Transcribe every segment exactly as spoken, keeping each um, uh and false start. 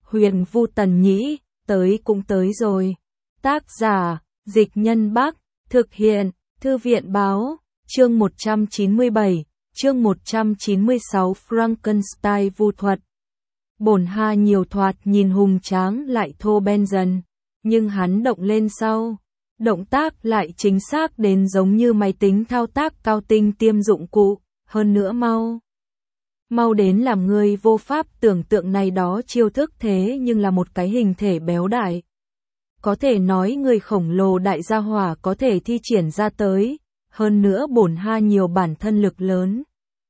Huyền Vu Tần Nhĩ, tới cũng tới rồi. Tác giả, Dịch Nhân Bắc, thực hiện, Thư viện Báo, chương một trăm chín mươi bảy, chương một trăm chín mươi sáu Frankenstein vu thuật. Bổn Ha nhiều thoạt nhìn hùng tráng lại thô ben dần, nhưng hắn động lên sau. Động tác lại chính xác đến giống như máy tính thao tác cao tinh tiêm dụng cụ, hơn nữa mau. Mau đến làm người vô pháp tưởng tượng này đó chiêu thức thế nhưng là một cái hình thể béo đại. Có thể nói người khổng lồ đại gia hỏa có thể thi triển ra tới, hơn nữa bổn Ha nhiều bản thân lực lớn.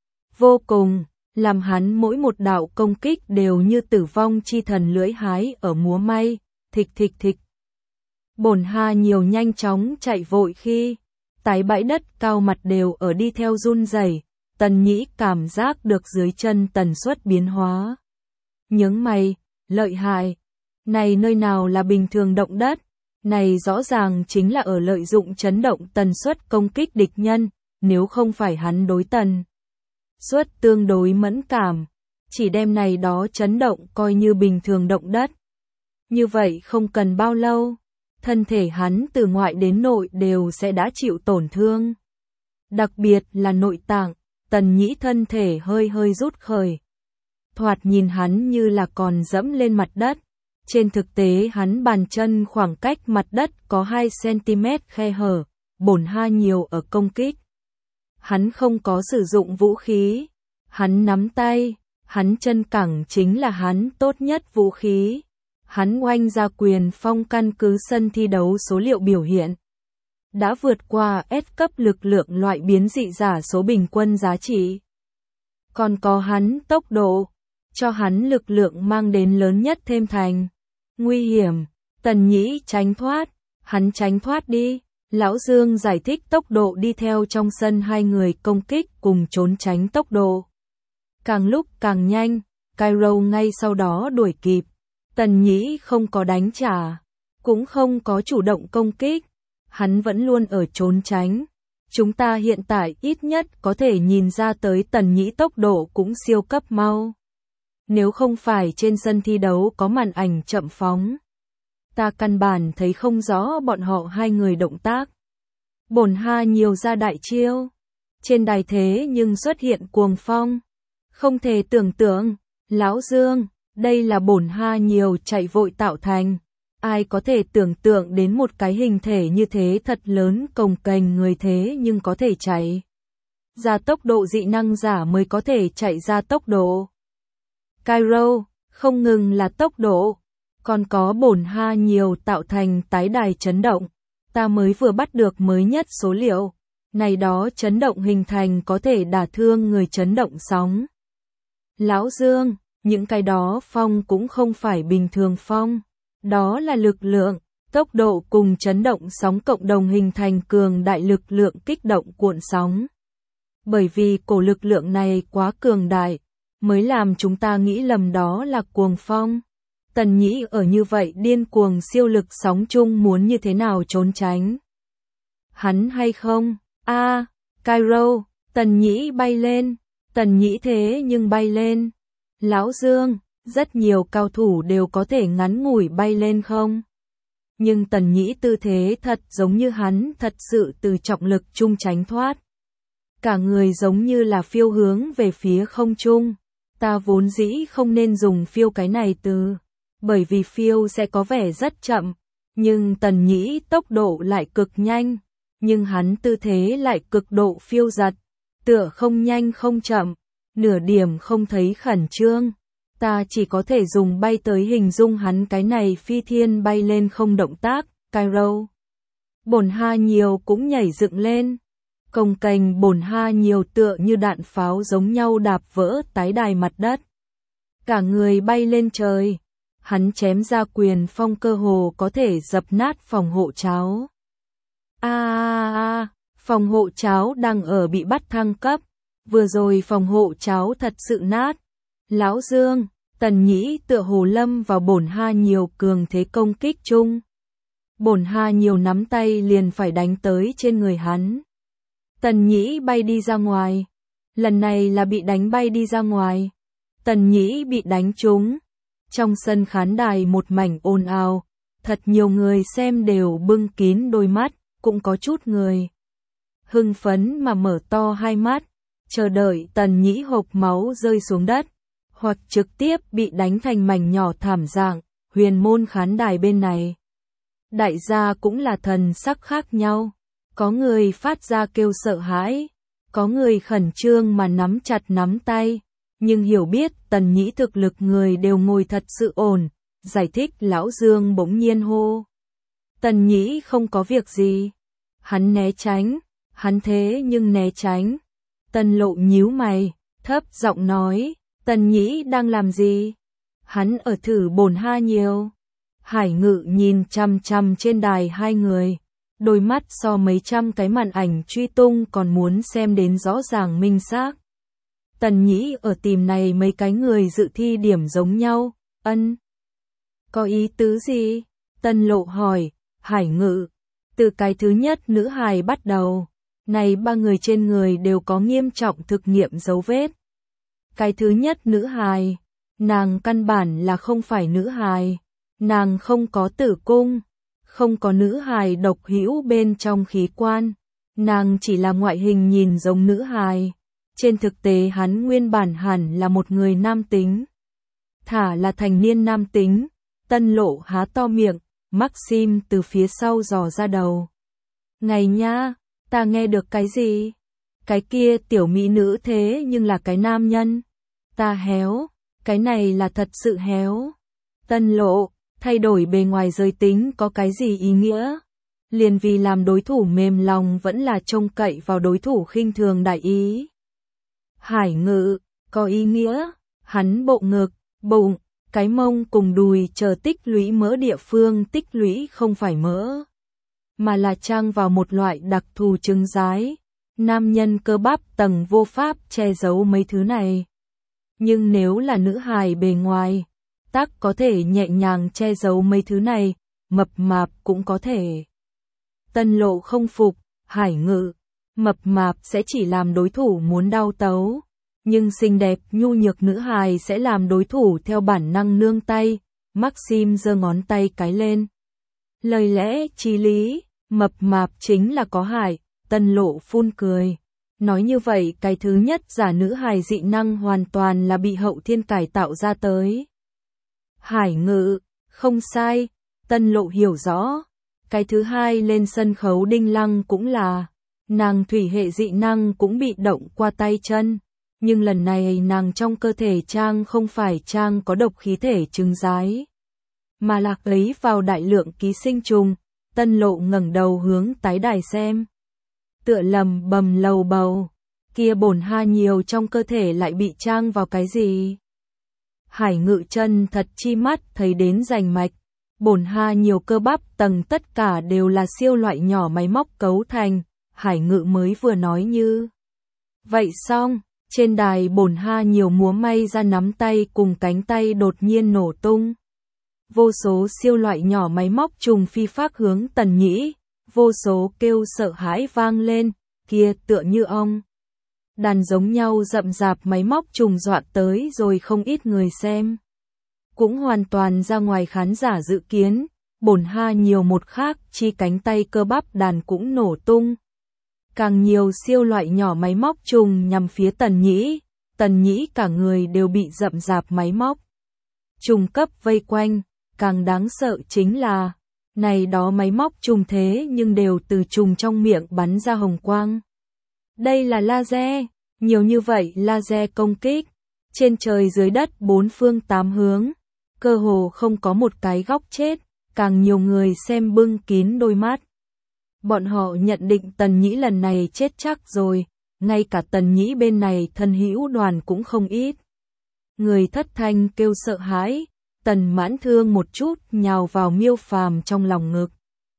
Vô cùng, làm hắn mỗi một đạo công kích đều như tử vong chi thần lưỡi hái ở múa may, thịch thịch thịch. Bổn Ha nhiều nhanh chóng chạy vội khi, tái bãi đất cao mặt đều ở đi theo run rẩy. Tần Nhĩ cảm giác được dưới chân tần suất biến hóa. Nhướng mày, lợi hại. Này nơi nào là bình thường động đất, này rõ ràng chính là ở lợi dụng chấn động tần suất công kích địch nhân, nếu không phải hắn đối tần suất tương đối mẫn cảm, chỉ đem này đó chấn động coi như bình thường động đất. Như vậy không cần bao lâu, thân thể hắn từ ngoại đến nội đều sẽ đã chịu tổn thương. Đặc biệt là nội tạng. Tần Nhĩ thân thể hơi hơi rút khởi. Thoạt nhìn hắn như là còn dẫm lên mặt đất. Trên thực tế hắn bàn chân khoảng cách mặt đất có hai xăng-ti-mét khe hở, bổn Ha nhiều ở công kích. Hắn không có sử dụng vũ khí. Hắn nắm tay, hắn chân cẳng chính là hắn tốt nhất vũ khí. Hắn oanh ra quyền phong căn cứ sân thi đấu số liệu biểu hiện. Đã vượt qua S cấp lực lượng loại biến dị giả số bình quân giá trị. Còn có hắn tốc độ, cho hắn lực lượng mang đến lớn nhất thêm thành. Nguy hiểm, Tần Nhĩ tránh thoát, hắn tránh thoát đi. Lão Dương giải thích tốc độ đi theo trong sân hai người công kích cùng trốn tránh tốc độ. Càng lúc càng nhanh, Cairo ngay sau đó đuổi kịp. Tần Nhĩ không có đánh trả, cũng không có chủ động công kích. Hắn vẫn luôn ở trốn tránh. Chúng ta hiện tại ít nhất có thể nhìn ra tới Tần Nhĩ tốc độ cũng siêu cấp mau. Nếu không phải trên sân thi đấu có màn ảnh chậm phóng, ta căn bản thấy không rõ bọn họ hai người động tác. Bổn Ha nhiều ra đại chiêu. Trên đài thế nhưng xuất hiện cuồng phong. Không thể tưởng tượng, Lão Dương, đây là bổn Ha nhiều chạy vội tạo thành. Ai có thể tưởng tượng đến một cái hình thể như thế thật lớn cồng kềnh người thế nhưng có thể chạy ra tốc độ dị năng giả mới có thể chạy ra tốc độ. Cairo, không ngừng là tốc độ, còn có bổn Ha nhiều tạo thành tái đài chấn động. Ta mới vừa bắt được mới nhất số liệu, này đó chấn động hình thành có thể đả thương người chấn động sóng. Lão Dương, những cái đó phong cũng không phải bình thường phong. Đó là lực lượng, tốc độ cùng chấn động sóng cộng đồng hình thành cường đại lực lượng kích động cuộn sóng. Bởi vì cổ lực lượng này quá cường đại, mới làm chúng ta nghĩ lầm đó là cuồng phong. Tần Nhĩ ở như vậy điên cuồng siêu lực sóng chung muốn như thế nào trốn tránh. Hắn hay không? A, à, Cairo, Tần Nhĩ bay lên, Tần Nhĩ thế nhưng bay lên. Lão Dương, rất nhiều cao thủ đều có thể ngắn ngủi bay lên không? Nhưng Tần Nhĩ tư thế thật giống như hắn thật sự từ trọng lực chung tránh thoát. Cả người giống như là phiêu hướng về phía không trung. Ta vốn dĩ không nên dùng phiêu cái này từ, bởi vì phiêu sẽ có vẻ rất chậm. Nhưng Tần Nhĩ tốc độ lại cực nhanh, nhưng hắn tư thế lại cực độ phiêu giật. Tựa không nhanh không chậm, nửa điểm không thấy khẩn trương. Ta chỉ có thể dùng bay tới hình dung hắn cái này phi thiên bay lên không động tác. Cairo. Bổn Ha nhiều cũng nhảy dựng lên. Cồng kềnh bổn Ha nhiều tựa như đạn pháo giống nhau đạp vỡ tái đài mặt đất. Cả người bay lên trời. Hắn chém ra quyền phong cơ hồ có thể dập nát phòng hộ cháo. A a a, phòng hộ cháo đang ở bị bắt thăng cấp. Vừa rồi phòng hộ cháo thật sự nát. Lão Dương, Tần Nhĩ tựa hồ lâm vào bổn Ha nhiều cường thế công kích chung. Bổn Ha nhiều nắm tay liền phải đánh tới trên người hắn. Tần Nhĩ bay đi ra ngoài. Lần này là bị đánh bay đi ra ngoài. Tần Nhĩ bị đánh trúng. Trong sân khán đài một mảnh ồn ào, thật nhiều người xem đều bưng kín đôi mắt, cũng có chút người hưng phấn mà mở to hai mắt, chờ đợi Tần Nhĩ hộc máu rơi xuống đất, hoặc trực tiếp bị đánh thành mảnh nhỏ thảm dạng. Huyền môn khán đài bên này, đại gia cũng là thần sắc khác nhau, có người phát ra kêu sợ hãi, có người khẩn trương mà nắm chặt nắm tay, nhưng hiểu biết Tần Nhĩ thực lực người đều ngồi thật sự ổn, giải thích. Lão Dương bỗng nhiên hô: Tần Nhĩ không có việc gì. Hắn né tránh, hắn thế nhưng né tránh. Tần Lộ nhíu mày, thấp giọng nói: Tần Nhĩ đang làm gì? Hắn ở thử bổn ha nhiều. Hải Ngự nhìn chăm chăm trên đài hai người, đôi mắt so mấy trăm cái màn ảnh truy tung còn muốn xem đến rõ ràng minh xác. Tần Nhĩ ở tìm này mấy cái người dự thi điểm giống nhau, ân. Có ý tứ gì? Tần Lộ hỏi. Hải Ngự: từ cái thứ nhất nữ hài bắt đầu, này ba người trên người đều có nghiêm trọng thực nghiệm dấu vết. Cái thứ nhất nữ hài, nàng căn bản là không phải nữ hài, nàng không có tử cung, không có nữ hài độc hữu bên trong khí quan, nàng chỉ là ngoại hình nhìn giống nữ hài. Trên thực tế hắn nguyên bản hẳn là một người nam tính, thả là thành niên nam tính. Tần Lộ há to miệng, Maxim từ phía sau dò ra đầu. Ngày nha, ta nghe được cái gì? Cái kia tiểu mỹ nữ thế nhưng là cái nam nhân. Ta héo, cái này là thật sự héo. Tần Lộ, thay đổi bề ngoài giới tính có cái gì ý nghĩa? Liền vì làm đối thủ mềm lòng vẫn là trông cậy vào đối thủ khinh thường đại ý. Hải Ngự, có ý nghĩa, hắn bộ ngực, bụng, cái mông cùng đùi chờ tích lũy mỡ địa phương tích lũy không phải mỡ, mà là trang vào một loại đặc thù trứng rái. Nam nhân cơ bắp tầng vô pháp che giấu mấy thứ này. Nhưng nếu là nữ hài bề ngoài, tắc có thể nhẹ nhàng che giấu mấy thứ này, mập mạp cũng có thể. Tần Lộ không phục. Hải Ngự, mập mạp sẽ chỉ làm đối thủ muốn đau tấu, nhưng xinh đẹp nhu nhược nữ hài sẽ làm đối thủ theo bản năng nương tay. Maxim giơ ngón tay cái lên. Lời lẽ chí lý, mập mạp chính là có hại. Tần Lộ phun cười. Nói như vậy cái thứ nhất giả nữ hài dị năng hoàn toàn là bị hậu thiên cải tạo ra tới. Hải Ngự, không sai. Tần Lộ hiểu rõ. Cái thứ hai lên sân khấu Đinh Lăng cũng là, nàng thủy hệ dị năng cũng bị động qua tay chân, nhưng lần này nàng trong cơ thể trang không phải trang có độc khí thể trứng rái, mà là ấy vào đại lượng ký sinh trùng. Tần Lộ ngẩng đầu hướng tái đài xem, tựa lầm bầm lầu bầu, kia bổn ha nhiều trong cơ thể lại bị trang vào cái gì? Hải Ngự chân thật chi mắt thấy đến rành mạch. Bổn ha nhiều cơ bắp tầng tất cả đều là siêu loại nhỏ máy móc cấu thành. Hải Ngự mới vừa nói như vậy xong, trên đài bổn ha nhiều múa may ra nắm tay cùng cánh tay đột nhiên nổ tung. Vô số siêu loại nhỏ máy móc trùng phi phác hướng Tần Nhĩ, vô số kêu sợ hãi vang lên, kia tựa như ong đàn giống nhau rậm rạp máy móc trùng dọa tới rồi không ít người xem. Cũng hoàn toàn ra ngoài khán giả dự kiến, bổn ha nhiều một khác chi cánh tay cơ bắp đàn cũng nổ tung. Càng nhiều siêu loại nhỏ máy móc trùng nhằm phía Tần Nhĩ, Tần Nhĩ cả người đều bị rậm rạp máy móc trùng cấp vây quanh. Càng đáng sợ chính là, này đó máy móc trùng thế nhưng đều từ trùng trong miệng bắn ra hồng quang. Đây là laser, nhiều như vậy laser công kích, trên trời dưới đất bốn phương tám hướng, cơ hồ không có một cái góc chết, càng nhiều người xem bưng kín đôi mắt. Bọn họ nhận định Tần Nhĩ lần này chết chắc rồi, ngay cả Tần Nhĩ bên này thân hữu đoàn cũng không ít. Người thất thanh kêu sợ hãi, Tần Mãn Thương một chút nhào vào Miêu Phàm trong lòng ngực,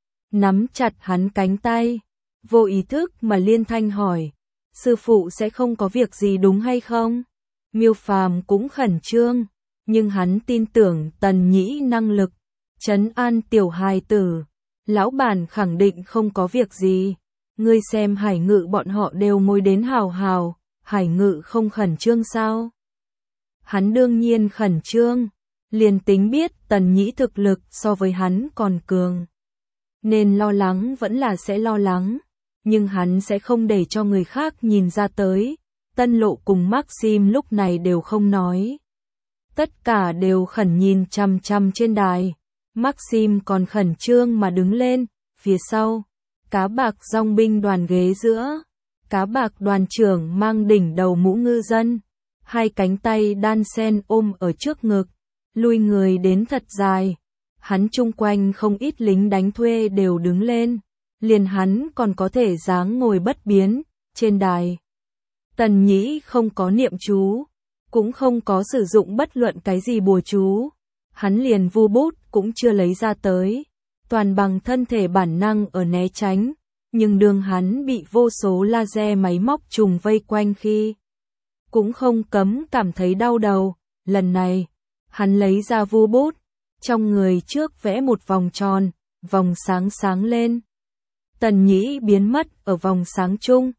nắm chặt hắn cánh tay, vô ý thức mà liên thanh hỏi, sư phụ sẽ không có việc gì đúng hay không? Miêu Phàm cũng khẩn trương, nhưng hắn tin tưởng Tần Nhĩ năng lực trấn an tiểu hài tử. Lão bản khẳng định không có việc gì. Ngươi xem Hải Ngự bọn họ đều ngồi đến hào hào, Hải Ngự không khẩn trương sao? Hắn đương nhiên khẩn trương, Liền tính biết Tần Nhĩ thực lực so với hắn còn cường. Nên lo lắng vẫn là sẽ lo lắng, nhưng hắn sẽ không để cho người khác nhìn ra tới. Tân Lộ cùng Maxim lúc này đều không nói. Tất cả đều khẩn nhìn chằm chằm trên đài. Maxim còn khẩn trương mà đứng lên, phía sau, cá bạc dòng binh đoàn ghế giữa. Cá bạc đoàn trưởng mang đỉnh đầu mũ ngư dân, hai cánh tay đan sen ôm ở trước ngực, lui người đến thật dài. Hắn chung quanh không ít lính đánh thuê đều đứng lên, liền hắn còn có thể dáng ngồi bất biến, trên đài. Tần Nhĩ không có niệm chú, cũng không có sử dụng bất luận cái gì bùa chú. Hắn liền vu bút cũng chưa lấy ra tới, toàn bằng thân thể bản năng ở né tránh. Nhưng đường hắn bị vô số laser máy móc trùng vây quanh khi, cũng không cấm cảm thấy đau đầu. Lần này, hắn lấy ra vu bút, trong người trước vẽ một vòng tròn, vòng sáng sáng lên. Tần Nhĩ biến mất ở vòng sáng chung.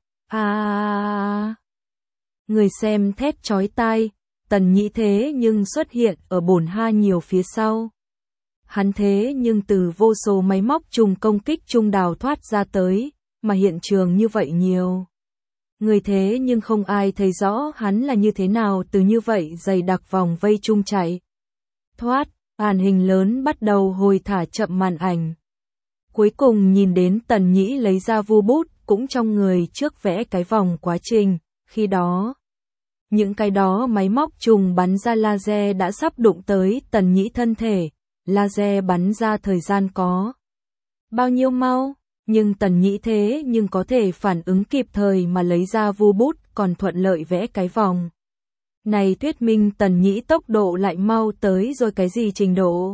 À! Người xem thét chói tai, Tần Nhĩ thế nhưng xuất hiện ở bổn ha nhiều phía sau. Hắn thế nhưng từ vô số máy móc trùng công kích trung đào thoát ra tới, mà hiện trường như vậy nhiều. Người thế nhưng không ai thấy rõ hắn là như thế nào từ như vậy dày đặc vòng vây trung chạy. Thoát, màn hình lớn bắt đầu hồi thả chậm màn ảnh. Cuối cùng nhìn đến Tần Nhĩ lấy ra vu bút cũng trong người trước vẽ cái vòng quá trình, khi đó. Những cái đó máy móc trùng bắn ra laser đã sắp đụng tới Tần Nhĩ thân thể. Laser bắn ra thời gian có bao nhiêu mau, nhưng Tần Nhĩ thế nhưng có thể phản ứng kịp thời mà lấy ra vu bút còn thuận lợi vẽ cái vòng. Này thuyết minh Tần Nhĩ tốc độ lại mau tới rồi cái gì trình độ.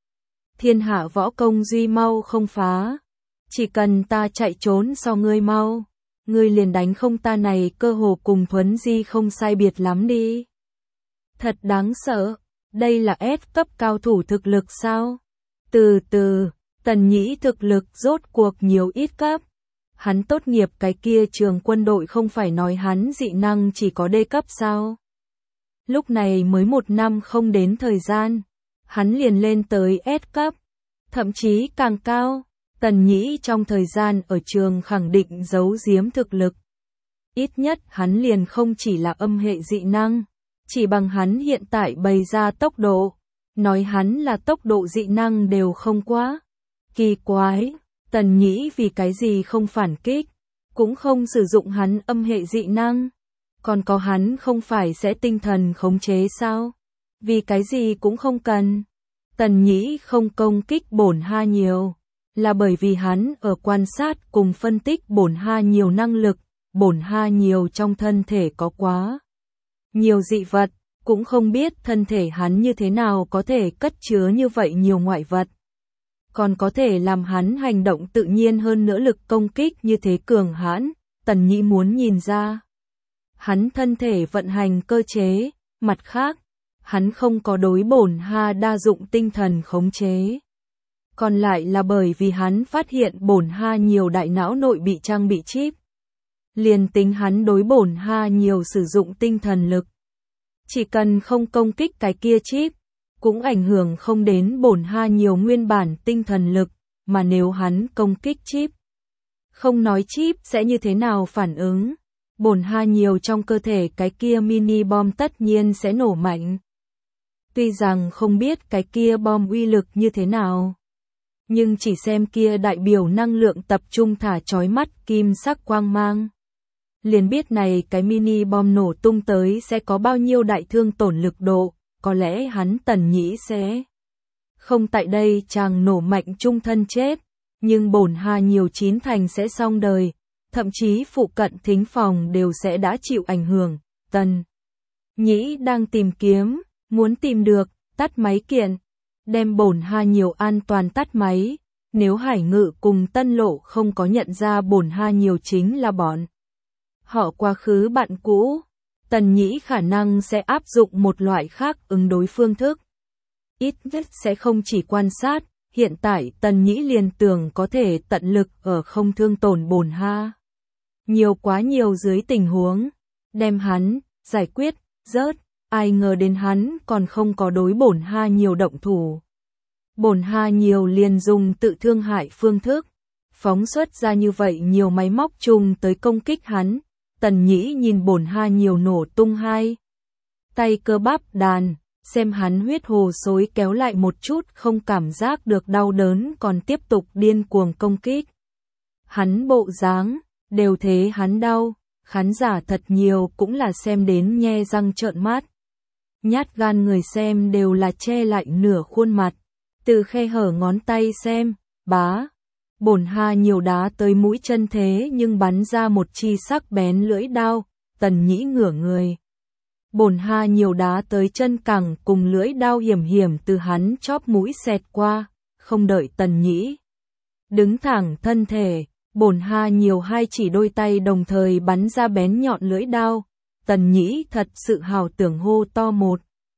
Thiên hạ võ công duy mau không phá, chỉ cần ta chạy trốn so ngươi mau, ngươi liền đánh không ta này cơ hồ cùng Thuấn Di không sai biệt lắm đi. Thật đáng sợ. Đây là S cấp cao thủ thực lực sao? Từ từ, Tần Nhĩ thực lực rốt cuộc nhiều ít cấp. Hắn tốt nghiệp cái kia trường quân đội không phải nói hắn dị năng chỉ có D cấp sao? Lúc này mới một năm không đến thời gian, hắn liền lên tới S cấp, thậm chí càng cao. Tần Nhĩ trong thời gian ở trường khẳng định giấu giếm thực lực. Ít nhất hắn liền không chỉ là âm hệ dị năng. Chỉ bằng hắn hiện tại bày ra tốc độ, nói hắn là tốc độ dị năng đều không quá. Kỳ quái, Tần Nhĩ vì cái gì không phản kích, cũng không sử dụng hắn âm hệ dị năng. Còn có hắn không phải sẽ tinh thần khống chế sao? Vì cái gì cũng không cần. Tần Nhĩ không công kích bổn ha nhiều, là bởi vì hắn ở quan sát cùng phân tích bổn ha nhiều năng lực, bổn ha nhiều trong thân thể có quá nhiều dị vật, cũng không biết thân thể hắn như thế nào có thể cất chứa như vậy nhiều ngoại vật. Còn có thể làm hắn hành động tự nhiên hơn nữa lực công kích như thế cường hãn. Tần Nhĩ muốn nhìn ra hắn thân thể vận hành cơ chế. Mặt khác, hắn không có đối bổn ha đa dụng tinh thần khống chế. Còn lại là bởi vì hắn phát hiện bổn ha nhiều đại não nội bị trang bị chip. Liền tính hắn đối bổn ha nhiều sử dụng tinh thần lực, chỉ cần không công kích cái kia chip, cũng ảnh hưởng không đến bổn ha nhiều nguyên bản tinh thần lực, mà nếu hắn công kích chip, không nói chip sẽ như thế nào phản ứng, bổn ha nhiều trong cơ thể cái kia mini bom tất nhiên sẽ nổ mạnh. Tuy rằng không biết cái kia bom uy lực như thế nào, nhưng chỉ xem kia đại biểu năng lượng tập trung thả chói mắt kim sắc quang mang, liền biết này cái mini bom nổ tung tới sẽ có bao nhiêu đại thương tổn lực độ. Có lẽ hắn Tần Nhĩ sẽ không tại đây chàng nổ mạnh trung thân chết, nhưng bổn ha nhiều chín thành sẽ xong đời, thậm chí phụ cận thính phòng đều sẽ đã chịu ảnh hưởng. Tần Nhĩ đang tìm kiếm, muốn tìm được, tắt máy kiện, đem bổn ha nhiều an toàn tắt máy. Nếu Hải Ngự cùng Tân Lộ không có nhận ra bổn ha nhiều chính là bọn họ quá khứ bạn cũ, Tần Nhĩ khả năng sẽ áp dụng một loại khác ứng đối phương thức. Ít nhất sẽ không chỉ quan sát, hiện tại Tần Nhĩ liền tưởng có thể tận lực ở không thương tổn bổn ha nhiều quá nhiều dưới tình huống, đem hắn giải quyết, rớt. ai ngờ đến hắn còn không có đối Bổn Ha Nhiều động thủ. Bổn Ha Nhiều liền dùng tự thương hại phương thức, phóng xuất ra như vậy nhiều máy móc chung tới công kích hắn. Tần Nhĩ nhìn Bổn Ha Nhiều nổ tung hai tay cơ bắp đàn, xem hắn huyết hồ xối kéo lại một chút không cảm giác được đau đớn còn tiếp tục điên cuồng công kích. Hắn bộ dáng, đều thế hắn đau, khán giả thật nhiều cũng là xem đến nhe răng trợn mắt. Nhát gan người xem đều là che lại nửa khuôn mặt, từ khe hở ngón tay xem, bá. Bổn Ha Nhiều đá tới mũi chân thế nhưng bắn ra một chi sắc bén lưỡi đao, Tần Nhĩ ngửa người. Bổn Ha Nhiều đá tới chân cẳng cùng lưỡi đao hiểm hiểm từ hắn chóp mũi xẹt qua, không đợi Tần Nhĩ đứng thẳng thân thể, Bổn Ha Nhiều hai chỉ đôi tay đồng thời bắn ra bén nhọn lưỡi đao. Tần Nhĩ thật sự hào tưởng hô to một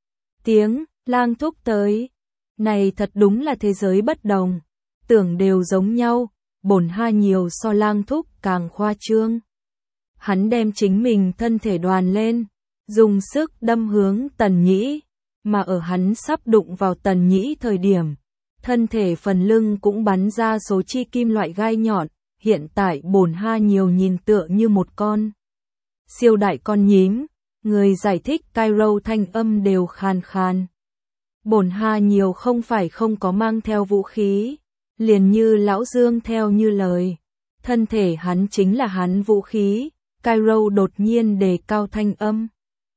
tiếng, Lang Thúc tới. Này thật đúng là thế giới bất đồng, tưởng đều giống nhau, Bổn Ha Nhiều so Lang Thúc càng khoa trương. Hắn đem chính mình thân thể đoàn lên, dùng sức đâm hướng Tần Nhĩ, mà ở hắn sắp đụng vào Tần Nhĩ thời điểm, thân thể phần lưng cũng bắn ra số chi kim loại gai nhọn. Hiện tại Bổn Ha Nhiều nhìn tựa như một con siêu đại con nhím, người giải thích Cairo thanh âm đều khàn khàn. Bổn Ha Nhiều không phải không có mang theo vũ khí, liền như Lão Dương theo như lời, thân thể hắn chính là hắn vũ khí. Cairo đột nhiên đề cao thanh âm.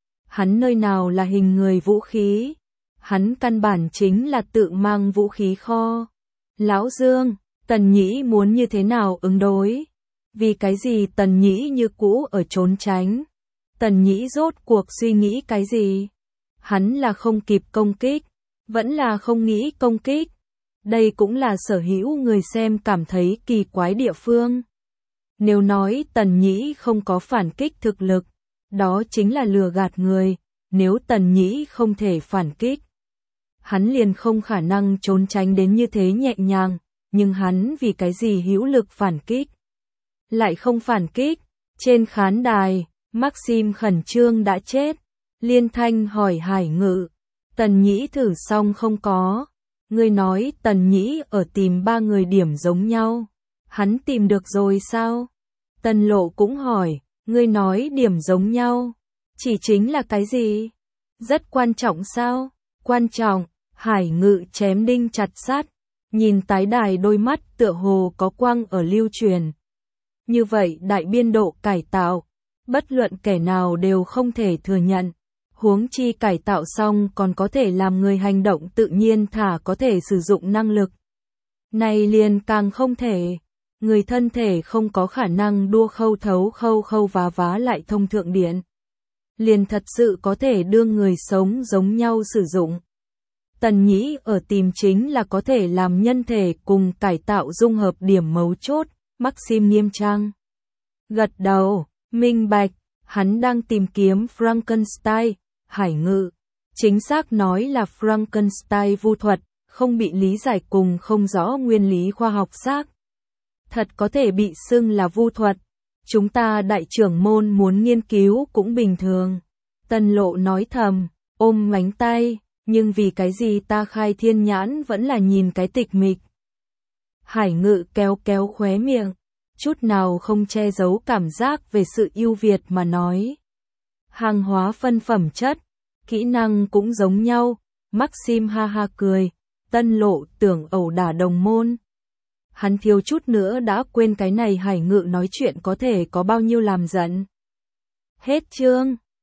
Hắn nơi nào là hình người vũ khí, hắn căn bản chính là tự mang vũ khí kho. Lão Dương, Tần Nhĩ muốn như thế nào ứng đối? Vì cái gì Tần Nhĩ như cũ ở trốn tránh? Tần Nhĩ rốt cuộc suy nghĩ cái gì? Hắn là không kịp công kích, vẫn là không nghĩ công kích. Đây cũng là sở hữu người xem cảm thấy kỳ quái địa phương. Nếu nói Tần Nhĩ không có phản kích thực lực, đó chính là lừa gạt người. Nếu Tần Nhĩ không thể phản kích, hắn liền không khả năng trốn tránh đến như thế nhẹ nhàng. Nhưng hắn vì cái gì hữu lực phản kích, lại không phản kích. Trên khán đài, Maxim khẩn trương đã chết. Liên Thanh hỏi Hải Ngự, Tần Nhĩ thử xong không có? Ngươi nói Tần Nhĩ ở tìm ba người điểm giống nhau, hắn tìm được rồi sao? Tần Lộ cũng hỏi, ngươi nói điểm giống nhau, chỉ chính là cái gì? Rất quan trọng sao? Quan trọng. Hải Ngự chém đinh chặt sắt, nhìn tái đài đôi mắt tựa hồ có quang ở lưu truyền. Như vậy đại biên độ cải tạo, bất luận kẻ nào đều không thể thừa nhận. Huống chi cải tạo xong còn có thể làm người hành động tự nhiên thả có thể sử dụng năng lực. Này liền càng không thể. Người thân thể không có khả năng đua khâu thấu khâu khâu vá vá lại thông thượng điện. Liền thật sự có thể đưa người sống giống nhau sử dụng. Tần Nhĩ ở tìm chính là có thể làm nhân thể cùng cải tạo dung hợp điểm mấu chốt. Maxim nghiêm trang gật đầu, minh bạch, hắn đang tìm kiếm Frankenstein. Hải Ngự, chính xác nói là Frankenstein vu thuật, không bị lý giải cùng không rõ nguyên lý khoa học xác. Thật có thể bị xưng là vu thuật. Chúng ta đại trưởng môn muốn nghiên cứu cũng bình thường. Tần Lộ nói thầm, ôm mánh tay, nhưng vì cái gì ta khai thiên nhãn vẫn là nhìn cái tịch mịch. Hải Ngự kéo kéo khóe miệng, chút nào không che giấu cảm giác về sự ưu việt mà nói. Hàng hóa phân phẩm chất, kỹ năng cũng giống nhau. Maxim ha ha cười, Tân Lộ tưởng ẩu đả đồng môn. Hắn thiếu chút nữa đã quên cái này Hải Ngự nói chuyện có thể có bao nhiêu làm giận. Hết chương.